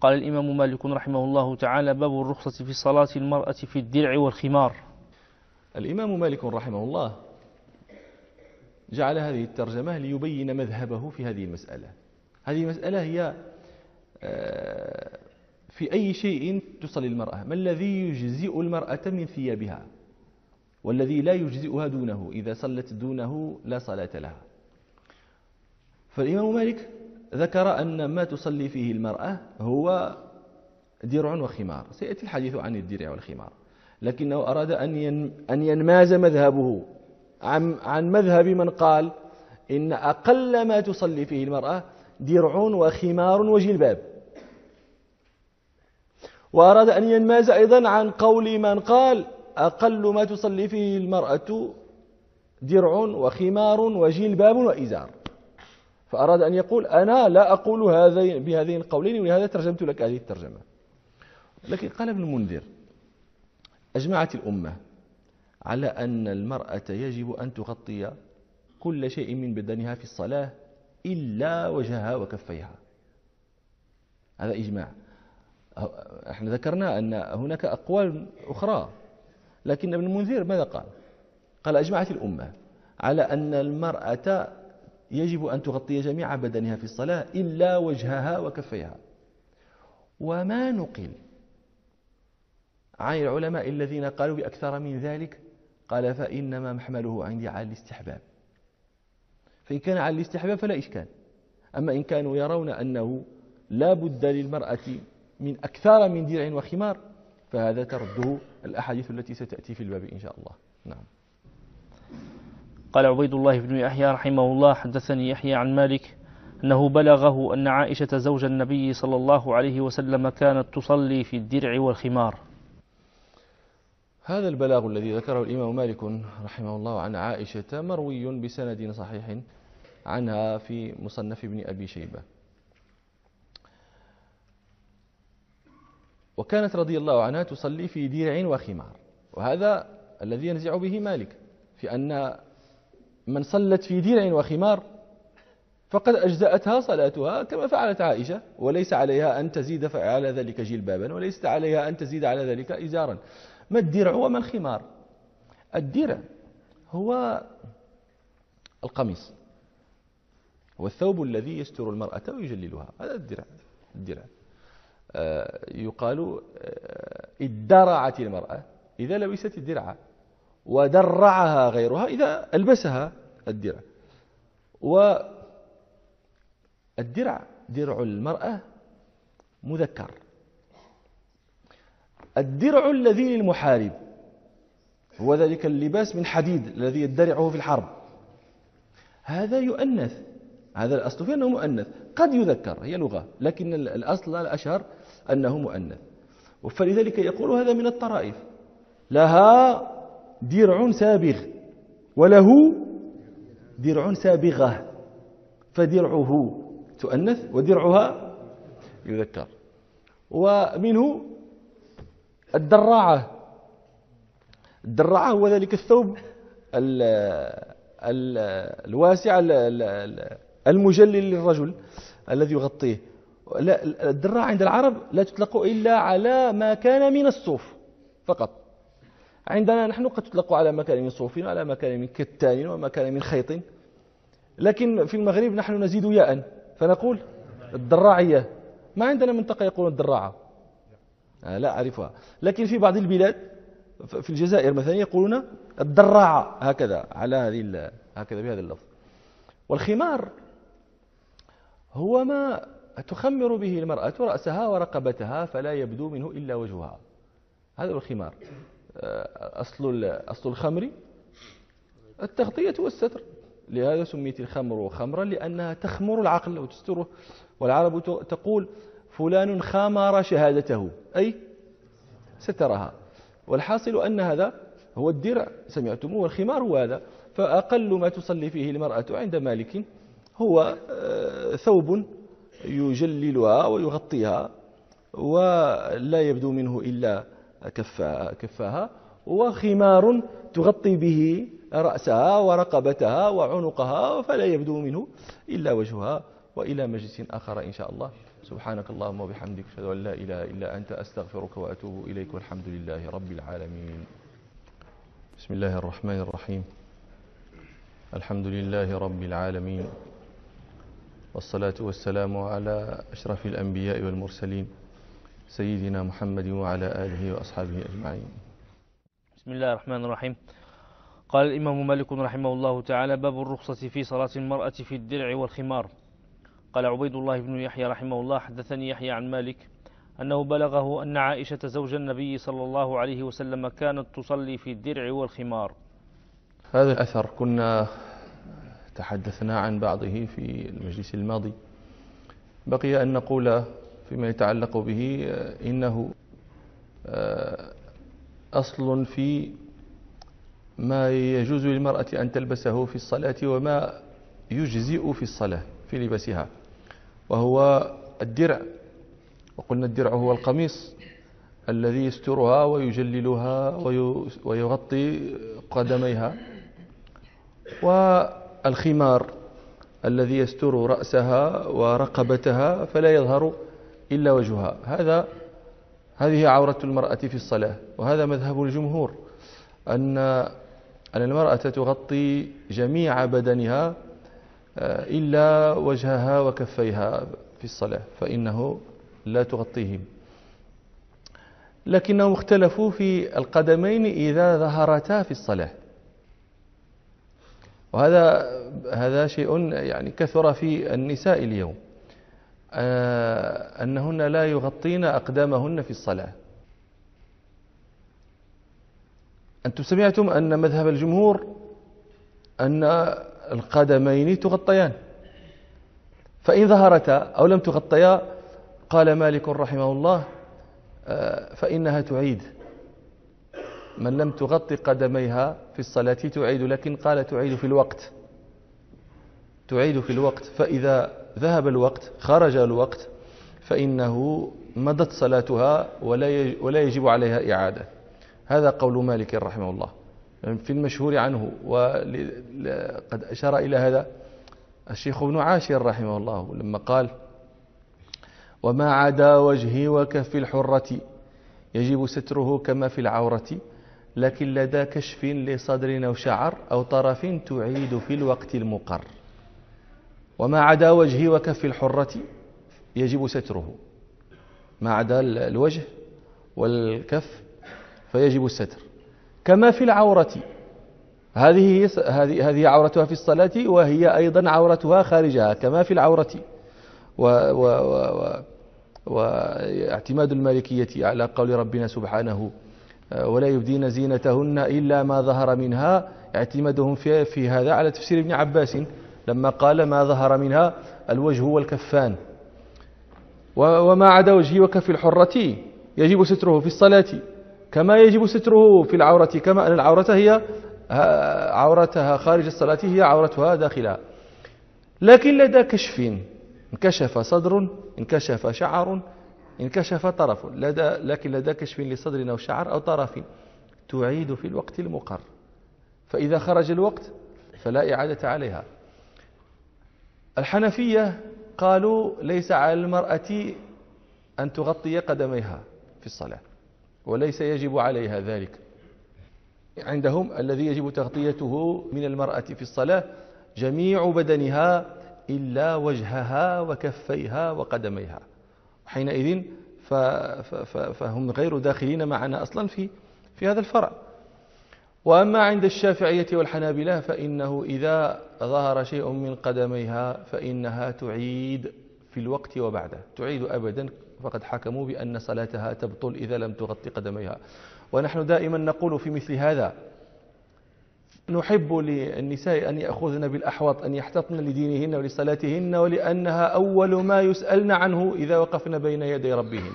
قال الإمام مالك رحمه الله تعالى: باب الرخصة في صلاة المرأة في الدرع والخمار. الإمام مالك رحمه الله جعل هذه الترجمة ليبين مذهبه في هذه المسألة. هذه المسألة هي في أي شيء تصلي المرأة، ما الذي يجزئ المرأة من ثيابها والذي لا يجزئها دونه، إذا صلت دونه لا صلاة لها. فالإمام مالك ذكر أن ما تصلي فيه المرأة هو درع وخمار، سيأتي الحديث عن الدرع والخمار، لكنه أراد أن ينماز مذهبه عن مذهب من قال إن أقل ما تصلي فيه المرأة درع وخمار وجلباب، وأراد أن ينماز أيضا عن قول من قال أقل ما تصلي فيه المرأة درع وخمار وجلباب وإزار. فأراد أن يقول أنا لا أقول بهذين القولين، ولهذا ترجمت لك هذه الترجمة. لكن قال ابن المنذر: أجمعت الأمة على أن المرأة يجب أن تغطي كل شيء من بدنها في الصلاة إلا وجهها وكفيها. هذا إجماع. احنا ذكرنا أن هناك أقوال أخرى، لكن ابن المنذر ماذا قال؟ قال: أجمعت الأمة على أن المرأة يجب أن تغطي جميع بدنها في الصلاة إلا وجهها وكفيها. وما نقل عن العلماء الذين قالوا بأكثر من ذلك، قال: فإنما محمله عندي على الاستحباب. فإن كان على الاستحباب فلا إشكال، أما إن كانوا يرون أنه لا بد للمرأة من أكثر من درع وخمار، فهذا ترده الأحاديث التي ستأتي في الباب إن شاء الله. نعم. قال عبيد الله بن يحيى رحمه الله: حدثني يحيى عن مالك أنه بلغه أن عائشة زوج النبي صلى الله عليه وسلم كانت تصلي في الدرع والخمار. هذا البلاغ الذي ذكره الإمام مالك رحمه الله عن عائشة مروي بسند صحيح عنها في مصنف ابن أبي شيبة. وكانت رضي الله عنها تصلي في درع وخمار، وهذا الذي ينزع به مالك، في أن من صلت في درع وخمار فقد أجزأتها صلاتها كما فعلت عائشة، وليس عليها أن تزيد على ذلك جلبابا، وليس عليها أن تزيد على ذلك إزارا. ما الدرع وما الخمار؟ الدرع هو القميص، هو الثوب الذي يستر المرأة ويجللها، هذا الدرع. يقال ادرعت المرأة إذا لبست الدرع، ودرعها غيرها إذا ألبسها الدرع. والدرع درع المرأة مذكر. الدرع الذي للمحارب هو ذلك اللباس من حديد الذي يدرعه في الحرب، هذا يؤنث، هذا الأصل فيه أنه مؤنث، قد يذكر، هي لغة، لكن الأصل الأشهر أنه مؤنث. فلذلك يقول هذا من الطرائف، لها درع سابغ وله درع سابغة، فدرعه تؤنث ودرعها يذكر. ومنه الدراعة هو ذلك الثوب الواسع المجلل للرجل الذي يغطيه. الدراعة عند العرب لا تطلق إلا على ما كان من الصوف فقط، عندنا نحن قد تطلق على ما كان من صوف وعلى ما كان من كتان وما كان من خيط، لكن في المغرب نحن نزيد ياء فنقول الدراعية. ما عندنا منطقة يقولون الدراعة، لا أعرفها، لكن في بعض البلاد في الجزائر مثلا يقولون الدراعة هكذا على هكذا بهذا اللفظ. والخمار هو ما تخمر به المرأة رأسها ورقبتها فلا يبدو منه إلا وجهها، هذا هو الخمار. أصل الخمر التغطية والستر، لهذا سميت الخمر خمرا لأنها تخمر العقل وتستره. والعرب تقول فلان خمر شهادته، أي سترها. والحاصل أن هذا هو الدرع سمعتموه، والخمار هو هذا. فأقل ما تصلي فيه المرأة عند مالك هو ثوب يجللها ويغطيها ولا يبدو منه إلا كفاها، وخمار تغطي به رأسها ورقبتها وعنقها فلا يبدو منه إلا وجهها وإلى مجلس آخر إن شاء الله. سبحانك اللهم وبحمدك، أشهد أن لا إله إلا أنت، أستغفرك وأتوب إليك، والحمد لله رب العالمين. بسم الله الرحمن الرحيم. الحمد لله رب العالمين، والصلاة والسلام على أشرف الأنبياء والمرسلين سيدنا محمد وعلى آله وأصحابه أجمعين. بسم الله الرحمن الرحيم. قال الإمام مالك رحمه الله تعالى: باب الرخصة في صلاة المرأة في الدرع والخمار. قال عبيد الله بن يحيى رحمه الله: حدثني يحيى عن مالك أنه بلغه أن عائشة زوج النبي صلى الله عليه وسلم كانت تصلي في الدرع والخمار. هذا الأثر كنا تحدثنا عن بعضه في المجلس الماضي، بقي أن نقول فيما يتعلق به إنه أصل في ما يجوز للمرأة أن تلبسه في الصلاة وما يجزئ في الصلاة في لباسها، وهو الدرع. وقلنا الدرع هو القميص الذي يسترها ويجللها ويغطي قدميها، والخمار الذي يستر رأسها ورقبتها فلا يظهر إلا وجهها. هذه عورة المرأة في الصلاة، وهذا مذهب الجمهور، أن المرأة تغطي جميع بدنها إلا وجهها وكفيها في الصلاة، فإنه لا تغطيهم. لكنهم اختلفوا في القدمين إذا ظهرتا في الصلاة، وهذا شيء يعني كثر في النساء اليوم، أنهن لا يغطين أقدامهن في الصلاة. أنتم سمعتم أن مذهب الجمهور أن القدمين تغطيان، فإن ظهرتا أو لم تغطيا قال مالك رحمه الله فإنها تعيد. من لم تغطي قدميها في الصلاة تعيد، لكن قال تعيد في الوقت، فإذا ذهب الوقت خرج الوقت فإنه مضت صلاتها ولا يجب عليها إعادة. هذا قول مالك رحمه الله في المشهور عنه، وقد أشار إلى هذا الشيخ ابن عاشر رحمه الله لما قال: وما عدا وجه وكف الحرة يجب ستره كما في العورة، لكن لدى كشف لصدر أو شعر أو طرف تعيد في الوقت المقر. وما عدا وجه وكف الحرة يجب ستره، ما عدا الوجه والكف فيجب الستر، كما في العورة. هذه عورتها في الصلاة، وهي أيضا عورتها خارجها كما في العورة. واعتماد المالكية على قول ربنا سبحانه: ولا يبدين زينتهن إلا ما ظهر منها، اعتمادهم في هذا على تفسير ابن عباس لما قال: ما ظهر منها الوجه والكفان. وما عدا وجه وكف الحرة يجب ستره في الصلاة كما يجب ستره في العورة، كما أن العورة هي عورتها خارج الصلاة هي عورتها داخلها. لكن لدى كشف، انكشف صدر، انكشف شعر، انكشف طرف، لكن لدى كشف لصدر أو شعر أو طرف تعيد في الوقت المقر، فإذا خرج الوقت فلا إعادة عليها. الحنفية قالوا: ليس على المرأة أن تغطي قدميها في الصلاة، وليس يجب عليها ذلك. عندهم الذي يجب تغطيته من المرأة في الصلاة جميع بدنها إلا وجهها وكفيها وقدميها، حينئذ فهم غير داخلين معنا أصلا في هذا الفرع. وأما عند الشافعية والحنابلة فإنه إذا ظهر شيء من قدميها فإنها تعيد في الوقت وبعده، تعيد أبدا، فقد حكموا بأن صلاتها تبطل إذا لم تغطي قدميها. ونحن دائما نقول في مثل هذا: نحب للنساء أن يأخذن بالأحوط، أن يحتطن لدينهن ولصلاتهن، ولأنها أول ما يسألن عنه إذا وقفن بين يدي ربهن.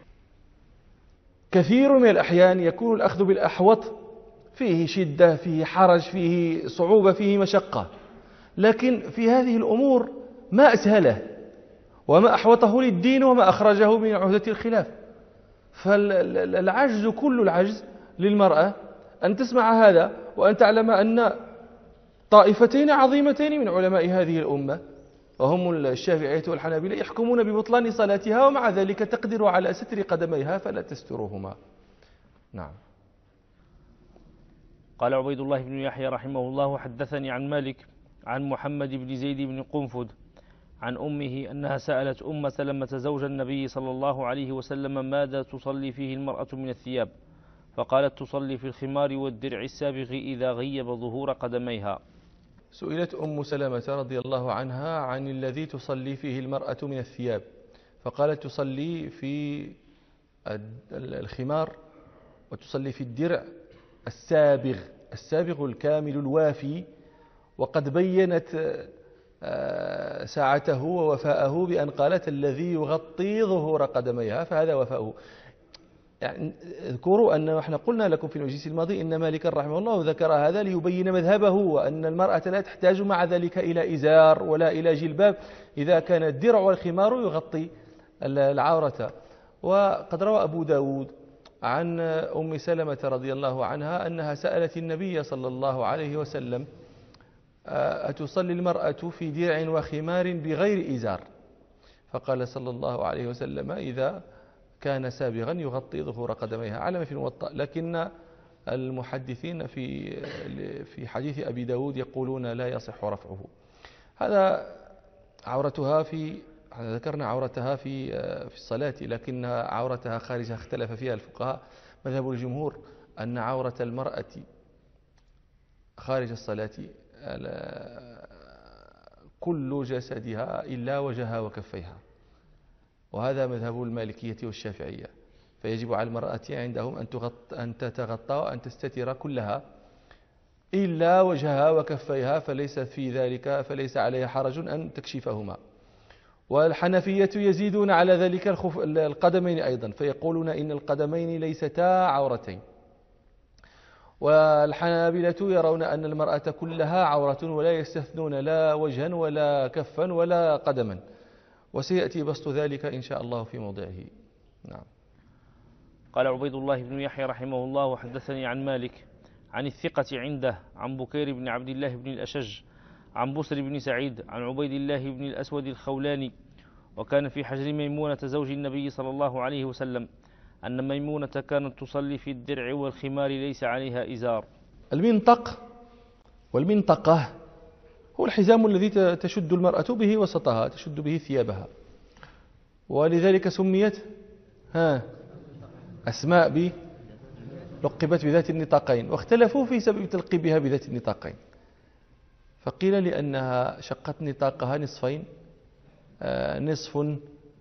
كثير من الأحيان يكون الأخذ بالأحوط فيه شدة، فيه حرج، فيه صعوبة، فيه مشقة، لكن في هذه الأمور ما أسهله وما أحوطه للدين وما أخرجه من عهدة الخلاف. فالعجز، كل العجز للمرأة أن تسمع هذا، وأن تعلم أن طائفتين عظيمتين من علماء هذه الأمة وهم الشافعية والحنابلة يحكمون ببطلان صلاتها، ومع ذلك تقدر على ستر قدميها فلا تسترهما. نعم. قال عبيد الله بن يحيى رحمه الله حدثني عن مالك عن محمد بن زيد بن قنفذ عن أمه أنها سألت أم سلمة زوج النبي صلى الله عليه وسلم ماذا تصلي فيه المرأة من الثياب، فقالت تصلي في الخمار والدرع السابغ إذا غيب ظهور قدميها. سئلت أم سلمة رضي الله عنها عن الذي تصلي فيه المرأة من الثياب، فقالت تصلي في الخمار وتصلي في الدرع السابغ الكامل الوافي، وقد بينت ساعته ووفاءه بأن قالت الذي يغطي ظهور قدميها، فهذا وفاؤه. يعني اذكروا أن احنا قلنا لكم في المجلس الماضي إن مالك رحمه الله ذكر هذا ليبين مذهبه، وأن المرأة لا تحتاج مع ذلك إلى إزار ولا إلى جلباب إذا كان الدرع والخمار يغطي العورة. وقد روى أبو داود عن أم سلمة رضي الله عنها أنها سألت النبي صلى الله عليه وسلم أتصلي المرأة في درع وخمار بغير إزار، فقال صلى الله عليه وسلم إذا كان سابغا يغطي ظهور قدميها، على ما في الموطأ. لكن المحدثين في حديث أبي داود يقولون لا يصح رفعه. هذا عورتها ذكرنا عورتها في الصلاة، لكن عورتها خارجها اختلف فيها الفقهاء. مذهب الجمهور أن عورة المرأة خارج الصلاة كل جسدها إلا وجهها وكفيها، وهذا مذهب المالكية والشافعية. فيجب على المرأة عندهم أن تتغطى وأن تستتر كلها إلا وجهها وكفيها، فليس عليها حرج أن تكشفهما. والحنفية يزيدون على ذلك القدمين أيضا، فيقولون إن القدمين ليستا عورتين. والحنابلة يرون أن المرأة كلها عورة ولا يستثنون لا وجها ولا كفا ولا قدما، وسيأتي بسط ذلك إن شاء الله في موضعه. نعم. قال عبيد الله بن يحيى رحمه الله وحدثني عن مالك عن الثقة عنده عن بكير بن عبد الله بن الأشج عن بسر بن سعيد عن عبيد الله بن الأسود الخولاني، وكان في حجر ميمونة زوج النبي صلى الله عليه وسلم أن ميمونة كانت تصلي في الدرع والخمار ليس عليها إزار. المنطق والمنطقة هو الحزام الذي تشد المرأة به وسطها، تشد به ثيابها، ولذلك سميت أسماء لقبت بذات النطاقين، واختلفوا في سبب تلقيبها بذات النطاقين. فقيل لأنها شقت نطاقها نصفين، نصف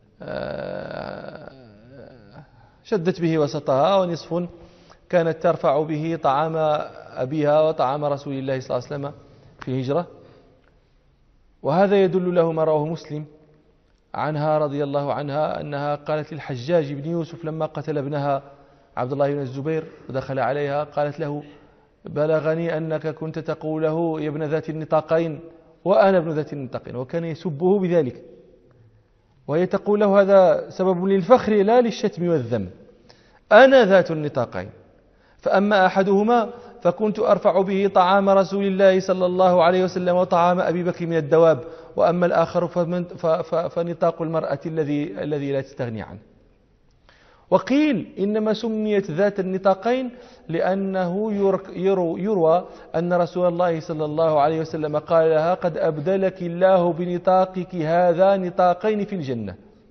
شدت به وسطها، ونصف كانت ترفع به طعام أبيها وطعام رسول الله صلى الله عليه وسلم في الهجرة. وهذا يدل له ما رواه مسلم عنها رضي الله عنها أنها قالت للحجاج بن يوسف لما قتل ابنها عبد الله بن الزبير ودخل عليها، قالت له بلغني أنك كنت تقول له يا ابن ذات النطاقين وأنا ابن ذات النطاقين، وكان يسبه بذلك، وهي تقول له هذا سبب للفخر لا للشتم والذم، أنا ذات النطاقين، فأما أحدهما فكنت أرفع به طعام رسول الله صلى الله عليه وسلم وطعام أبي بكر من الدواب، وأما الآخر فنطاق المرأة الذي لا تستغني عنه. وقيل إنما سميت ذات النطاقين لأنه يروى أن رسول الله صلى الله عليه وسلم قال لها قد أبدلك الله بنطاقك هذا نطاقين في الجنة،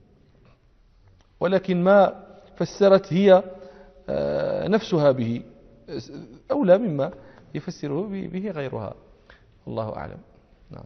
ولكن ما فسرت هي نفسها به أولى مما يفسره به غيرها، الله أعلم. نعم.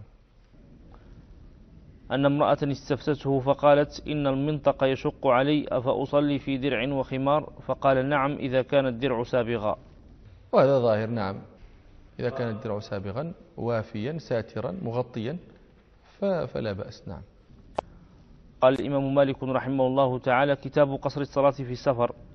أن امرأة استفتته فقالت إن المنطق يشق علي أفأصلي في درع وخمار، فقال نعم إذا كان الدرع سابغا. وهذا ظاهر، نعم، إذا كان الدرع سابغا وافيا ساترا مغطيا فلا بأس. نعم. قال الإمام مالك رحمه الله تعالى كتاب قصر الصلاة في السفر.